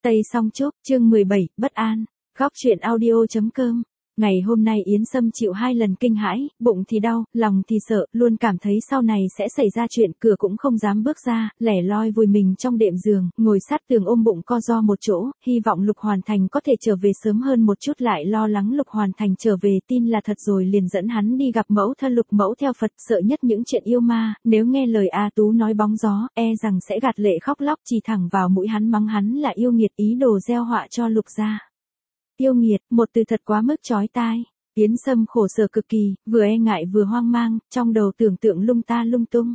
Tây Song Trúc, chương 17, bất an. Góc truyện audio.com. Ngày hôm nay Yến Sâm chịu 2 lần kinh hãi, bụng thì đau, lòng thì sợ, luôn cảm thấy sau này sẽ xảy ra chuyện, cửa cũng không dám bước ra, lẻ loi vùi mình trong đệm giường, ngồi sát tường ôm bụng co ro một chỗ, hy vọng Lục Hoàn Thành có thể trở về sớm hơn một chút, lại lo lắng Lục Hoàn Thành trở về tin là thật rồi liền dẫn hắn đi gặp mẫu thân Lục Mẫu theo Phật, sợ nhất những chuyện yêu ma, nếu nghe lời A Tú nói bóng gió, e rằng sẽ gạt lệ khóc lóc chỉ thẳng vào mũi hắn, mắng hắn là yêu nghiệt, ý đồ gieo họa cho Lục gia. Yêu nghiệt, một từ thật quá mức chói tai. Yến Sâm khổ sở cực kỳ, vừa e ngại vừa hoang mang, trong đầu tưởng tượng lung ta lung tung.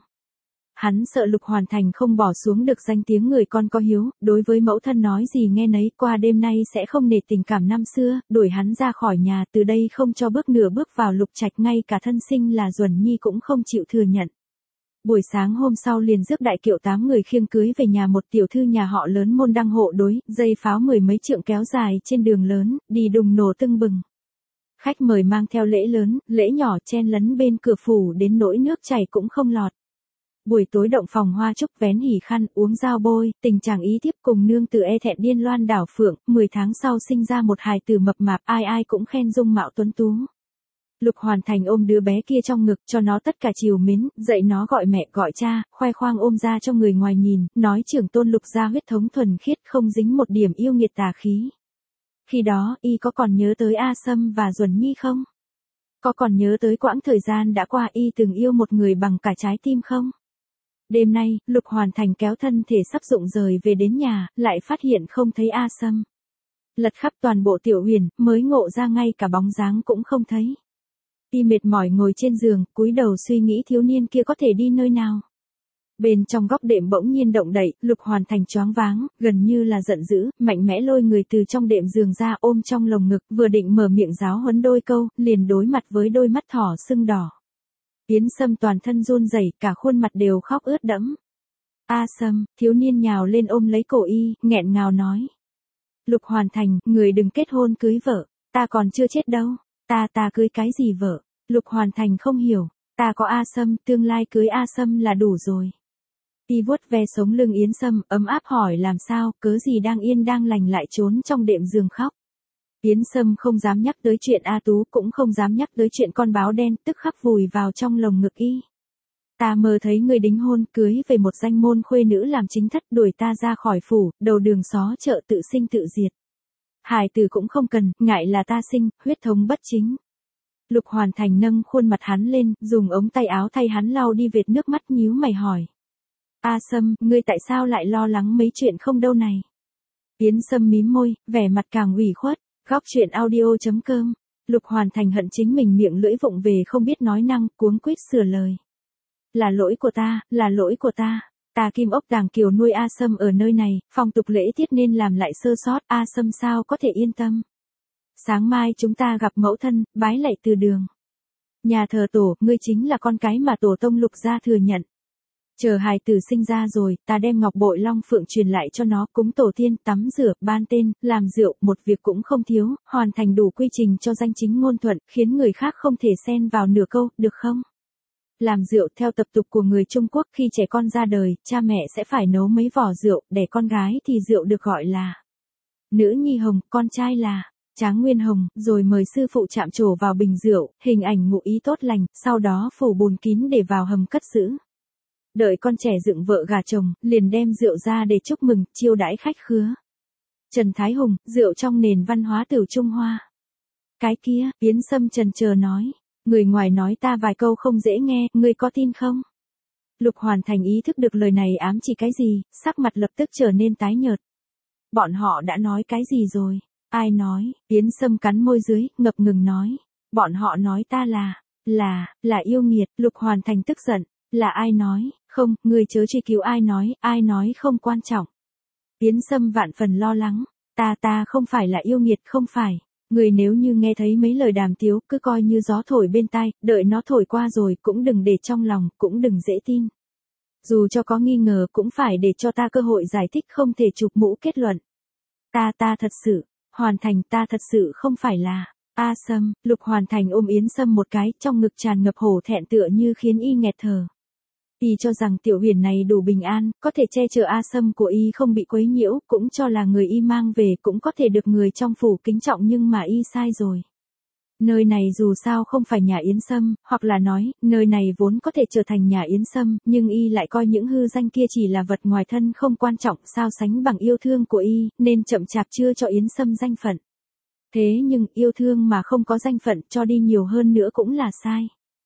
Hắn sợ Lục Hoàn Thành không bỏ xuống được danh tiếng người con có hiếu, đối với mẫu thân nói gì nghe nấy, qua đêm nay sẽ không nể tình cảm năm xưa, đuổi hắn ra khỏi nhà, từ đây không cho bước nửa bước vào Lục trạch, ngay cả thân sinh là Duẩn Nhi cũng không chịu thừa nhận. Buổi sáng hôm sau liền rước đại kiệu 8 người khiêng cưới về nhà một tiểu thư nhà họ lớn môn đăng hộ đối, dây pháo 10 mấy trượng kéo dài trên đường lớn, đi đùng nổ tưng bừng. Khách mời mang theo lễ lớn, lễ nhỏ chen lấn bên cửa phủ đến nỗi nước chảy cũng không lọt. Buổi tối động phòng hoa trúc vén hỉ khăn, uống dao bôi, tình chàng ý thiếp cùng nương tử e thẹn điên loan đảo phượng, 10 tháng sau sinh ra một hài tử mập mạp, ai ai cũng khen dung mạo tuấn tú. Lục Hoàn Thành ôm đứa bé kia trong ngực, cho nó tất cả chiều mến, dạy nó gọi mẹ gọi cha, khoe khoang ôm ra cho người ngoài nhìn, nói trưởng tôn Lục gia huyết thống thuần khiết, không dính một điểm yêu nghiệt tà khí. Khi đó, y có còn nhớ tới A Sâm và Duẩn Nhi không? Có còn nhớ tới quãng thời gian đã qua y từng yêu một người bằng cả trái tim không? Đêm nay, Lục Hoàn Thành kéo thân thể sắp rụng rời về đến nhà, lại phát hiện không thấy A Sâm. Lật khắp toàn bộ tiểu huyền, mới ngộ ra ngay cả bóng dáng cũng không thấy. Y mệt mỏi ngồi trên giường, cúi đầu suy nghĩ thiếu niên kia có thể đi nơi nào. Bên trong góc đệm bỗng nhiên động đậy, Lục Hoàn Thành choáng váng, gần như là giận dữ, mạnh mẽ lôi người từ trong đệm giường ra ôm trong lồng ngực, vừa định mở miệng giáo huấn đôi câu, liền đối mặt với đôi mắt thỏ sưng đỏ. Yến Sâm toàn thân run rẩy, cả khuôn mặt đều khóc ướt đẫm. A Sâm, thiếu niên nhào lên ôm lấy cổ y, nghẹn ngào nói. Lục Hoàn Thành, người đừng kết hôn cưới vợ, ta còn chưa chết đâu. Ta cưới cái gì vợ? Lục Hoàn Thành không hiểu, ta có A Sâm, tương lai cưới A Sâm là đủ rồi. Y vuốt ve sống lưng Yến Sâm, ấm áp hỏi làm sao, cớ gì đang yên đang lành lại trốn trong đệm giường khóc. Yến Sâm không dám nhắc tới chuyện A Tú, cũng không dám nhắc tới chuyện con báo đen, tức khắc vùi vào trong lồng ngực y. Ta mơ thấy người đính hôn, cưới về một danh môn khuê nữ làm chính thất, đuổi ta ra khỏi phủ, đầu đường xó chợ tự sinh tự diệt. Hài tử cũng không cần, ngại là ta sinh, huyết thống bất chính. Lục Hoàn Thành nâng khuôn mặt hắn lên, dùng ống tay áo thay hắn lau đi vệt nước mắt, nhíu mày hỏi. A Sâm, ngươi tại sao lại lo lắng mấy chuyện không đâu này? Yến Sâm mím môi, vẻ mặt càng ủy khuất. Góc truyện audio.com. Lục Hoàn Thành hận chính mình miệng lưỡi vụng về không biết nói năng, cuống quýt sửa lời. Là lỗi của ta, là lỗi của ta. Ta Kim Ốc Đàng Kiều nuôi A Sâm ở nơi này, phong tục lễ tiết nên làm lại sơ sót, A Sâm sao có thể yên tâm. Sáng mai chúng ta gặp mẫu thân, bái lạy từ đường. Nhà thờ tổ, ngươi chính là con cái mà tổ tông Lục gia thừa nhận. Chờ hài tử sinh ra rồi, ta đem ngọc bội long phượng truyền lại cho nó, cúng tổ tiên, tắm rửa, ban tên, làm rượu, một việc cũng không thiếu, hoàn thành đủ quy trình cho danh chính ngôn thuận, khiến người khác không thể xen vào nửa câu, được không? Làm rượu theo tập tục của người Trung Quốc, khi trẻ con ra đời, cha mẹ sẽ phải nấu mấy vỏ rượu, đẻ con gái thì rượu được gọi là nữ nhi hồng, con trai là tráng nguyên hồng, rồi mời sư phụ chạm trổ vào bình rượu, hình ảnh ngụ ý tốt lành, sau đó phủ bùn kín để vào hầm cất giữ. Đợi con trẻ dựng vợ gả chồng, liền đem rượu ra để chúc mừng, chiêu đãi khách khứa. Trần Thái Hùng, rượu trong nền văn hóa Tửu Trung Hoa. Cái kia, Yến Sâm chần chờ nói. Người ngoài nói ta vài câu không dễ nghe, ngươi có tin không? Lục Hoàn Thành ý thức được lời này ám chỉ cái gì, sắc mặt lập tức trở nên tái nhợt. Bọn họ đã nói cái gì rồi? Ai nói? Yến Sâm cắn môi dưới, ngập ngừng nói. Bọn họ nói ta là yêu nghiệt. Lục Hoàn Thành tức giận. Là ai nói? Không, ngươi chớ truy cứu ai nói không quan trọng. Yến Sâm vạn phần lo lắng. Ta không phải là yêu nghiệt, không phải. Người nếu như nghe thấy mấy lời đàm tiếu, cứ coi như gió thổi bên tai, đợi nó thổi qua rồi, cũng đừng để trong lòng, cũng đừng dễ tin. Dù cho có nghi ngờ, cũng phải để cho ta cơ hội giải thích, không thể chụp mũ kết luận. Ta thật sự, Hoàn Thành, ta thật sự không phải là A Sâm. Lục Hoàn Thành ôm Yến Sâm một cái, trong ngực tràn ngập hổ thẹn tựa như khiến y nghẹt thở. Y cho rằng Tiểu Huyền này đủ bình an, có thể che chở A Sâm của Y không bị quấy nhiễu, cũng cho là người Y mang về cũng có thể được người trong phủ kính trọng, nhưng mà Y sai rồi. Nơi này dù sao không phải nhà Yến Sâm, hoặc là nói, nơi này vốn có thể trở thành nhà Yến Sâm, nhưng Y lại coi những hư danh kia chỉ là vật ngoài thân không quan trọng, sao sánh bằng yêu thương của Y, nên chậm chạp chưa cho Yến Sâm danh phận. Thế nhưng, yêu thương mà không có danh phận cho đi nhiều hơn nữa cũng là sai.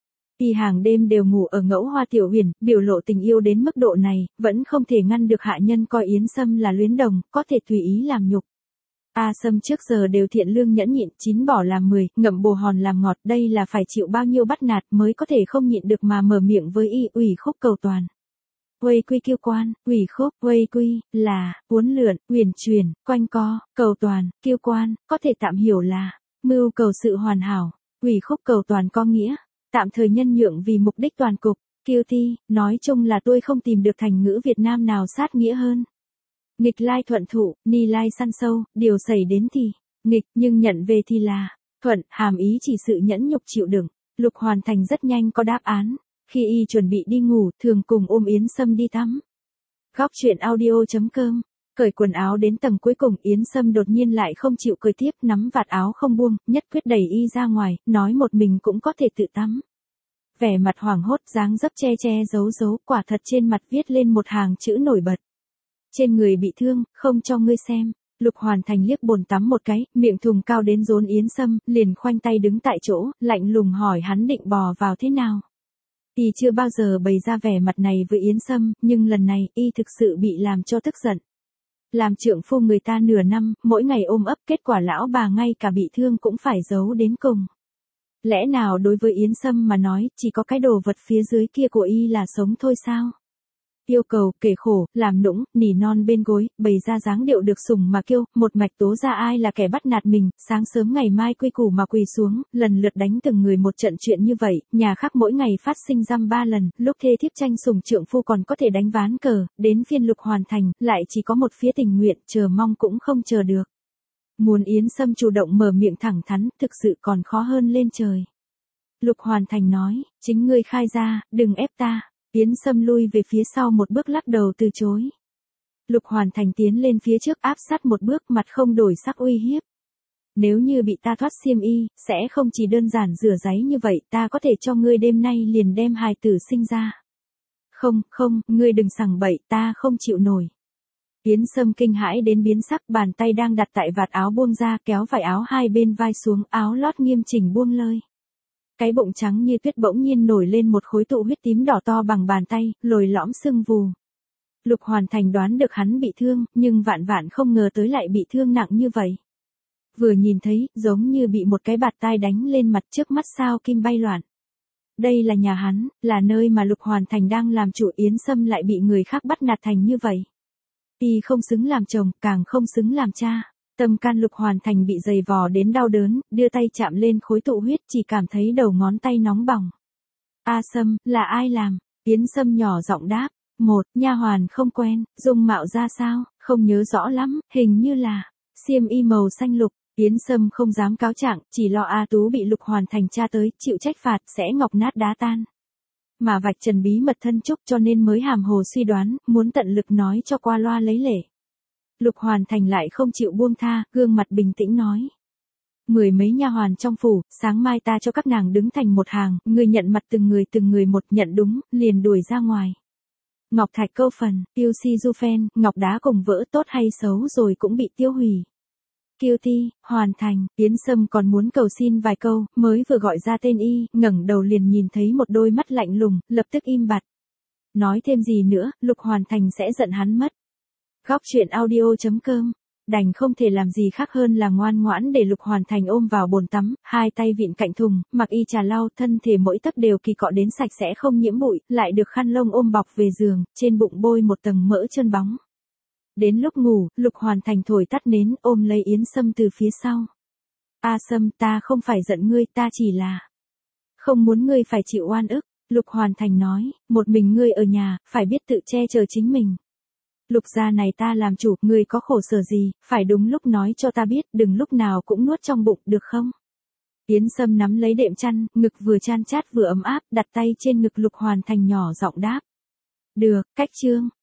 Y hàng đêm đều ngủ ở Ngẫu Hoa Tiểu Huyền, biểu lộ tình yêu đến mức độ này, vẫn không thể ngăn được hạ nhân coi Yến Sâm là luyến đồng, có thể tùy ý làm nhục. A Sâm trước giờ đều thiện lương nhẫn nhịn, chín bỏ làm 10, ngậm bồ hòn làm ngọt, đây là phải chịu bao nhiêu bắt nạt mới có thể không nhịn được mà mở miệng với Y, ủy khúc cầu toàn. Uây quy kiêu quan, ủy khúc, uây quy, là, uốn lượn, uyển chuyển, quanh co, cầu toàn, kiêu quan, có thể tạm hiểu là, mưu cầu sự hoàn hảo, ủy khúc cầu toàn có nghĩa, tạm thời nhân nhượng vì mục đích toàn cục, kiêu thi, nói chung là tôi không tìm được thành ngữ Việt Nam nào sát nghĩa hơn. Nghịch lai thuận thụ, ni lai săn sâu, điều xảy đến thì, nghịch nhưng nhận về thì là, thuận, hàm ý chỉ sự nhẫn nhục chịu đựng. Lục Hoàn Thành rất nhanh có đáp án, khi Y chuẩn bị đi ngủ, thường cùng ôm Yến Sâm đi tắm. Góc truyện audio.com, cởi quần áo đến tầng cuối cùng, Yến Sâm đột nhiên lại không chịu cởi tiếp, nắm vạt áo không buông, nhất quyết đẩy Y ra ngoài, nói một mình cũng có thể tự tắm. Vẻ mặt hoảng hốt, dáng dấp che che giấu giấu, quả thật trên mặt viết lên một hàng chữ nổi bật. Trên người bị thương, không cho ngươi xem. Lục Hoàn Thành liếc bồn tắm một cái, miệng thùng cao đến rốn Yến Sâm, liền khoanh tay đứng tại chỗ, lạnh lùng hỏi hắn định bò vào thế nào. Y chưa bao giờ bày ra vẻ mặt này với Yến Sâm, nhưng lần này, Y thực sự bị làm cho tức giận. Làm trượng phu người ta nửa năm, mỗi ngày ôm ấp, kết quả lão bà ngay cả bị thương cũng phải giấu đến cùng. Lẽ nào đối với Yến Sâm mà nói, chỉ có cái đồ vật phía dưới kia của Y là sống thôi sao? Yêu cầu, kể khổ, làm nũng, nỉ non bên gối, bày ra dáng điệu được sủng mà kêu, một mạch tố ra ai là kẻ bắt nạt mình, sáng sớm ngày mai quy củ mà quỳ xuống, lần lượt đánh từng người một trận chuyện như vậy, nhà khác mỗi ngày phát sinh dăm 3 lần, lúc thê thiếp tranh sủng trượng phu còn có thể đánh ván cờ, đến phiên Lục Hoàn Thành, lại chỉ có một phía tình nguyện, chờ mong cũng không chờ được. Muốn Yến Sâm chủ động mở miệng thẳng thắn, thực sự còn khó hơn lên trời. Lục Hoàn Thành nói, chính ngươi khai ra, đừng ép ta. Yến Sâm lui về phía sau một bước lắc đầu từ chối. Lục Hoàn Thành tiến lên phía trước áp sát một bước, mặt không đổi sắc uy hiếp. Nếu như bị ta thoát xiêm y, sẽ không chỉ đơn giản rửa giấy như vậy, ta có thể cho ngươi đêm nay liền đem hài tử sinh ra. Không, không, ngươi đừng sằng bậy, ta không chịu nổi. Yến Sâm kinh hãi đến biến sắc, bàn tay đang đặt tại vạt áo buông ra, kéo vải áo hai bên vai xuống, áo lót nghiêm chỉnh buông lơi. Cái bụng trắng như tuyết bỗng nhiên nổi lên một khối tụ huyết tím đỏ to bằng bàn tay, lồi lõm sưng vù. Lục Hoàn Thành đoán được hắn bị thương, nhưng vạn vạn không ngờ tới lại bị thương nặng như vậy. Vừa nhìn thấy, giống như bị một cái bạt tai đánh lên mặt, trước mắt sao kim bay loạn. Đây là nhà hắn, là nơi mà Lục Hoàn Thành đang làm chủ, Yến Sâm lại bị người khác bắt nạt thành như vậy. Y không xứng làm chồng, càng không xứng làm cha. Tâm can Lục Hoàn Thành bị dày vò đến đau đớn, đưa tay chạm lên khối tụ huyết, chỉ cảm thấy đầu ngón tay nóng bỏng. A Sâm, là ai làm? Yến Sâm nhỏ giọng đáp. Một, nha hoàn không quen, dung mạo ra sao, không nhớ rõ lắm, hình như là xiêm y màu xanh lục. Yến Sâm không dám cáo trạng, chỉ lo A Tú bị Lục Hoàn Thành tra tới, chịu trách phạt, sẽ ngọc nát đá tan. Mà vạch trần bí mật thân trúc cho nên mới hàm hồ suy đoán, muốn tận lực nói cho qua loa lấy lệ. Lục Hoàn Thành lại không chịu buông tha, gương mặt bình tĩnh nói. 10 mấy nha hoàn trong phủ, sáng mai ta cho các nàng đứng thành một hàng, người nhận mặt từng người một, nhận đúng, liền đuổi ra ngoài. Ngọc thạch câu phần, tiêu si du phen, ngọc đá cùng vỡ, tốt hay xấu rồi cũng bị tiêu hủy. Kiêu thi, Hoàn Thành, Yến Sâm còn muốn cầu xin vài câu, mới vừa gọi ra tên Y, ngẩng đầu liền nhìn thấy một đôi mắt lạnh lùng, lập tức im bặt. Nói thêm gì nữa, Lục Hoàn Thành sẽ giận hắn mất. Góc truyện audio.com, đành không thể làm gì khác hơn là ngoan ngoãn để Lục Hoàn Thành ôm vào bồn tắm, hai tay vịn cạnh thùng, mặc y trà lau, thân thể mỗi tấc đều kỳ cọ đến sạch sẽ không nhiễm bụi, lại được khăn lông ôm bọc về giường, trên bụng bôi một tầng mỡ trơn bóng. Đến lúc ngủ, Lục Hoàn Thành thổi tắt nến, ôm lấy Yến Sâm từ phía sau. A Sâm, ta không phải giận ngươi, ta chỉ là không muốn ngươi phải chịu oan ức. Lục Hoàn Thành nói, một mình ngươi ở nhà, phải biết tự che chở chính mình. Lục gia này ta làm chủ, ngươi có khổ sở gì, phải đúng lúc nói cho ta biết, đừng lúc nào cũng nuốt trong bụng, được không? Yến Sâm nắm lấy đệm chăn, ngực vừa chan chát vừa ấm áp, đặt tay trên ngực Lục Hoàn Thành nhỏ giọng đáp. Được, cách chương.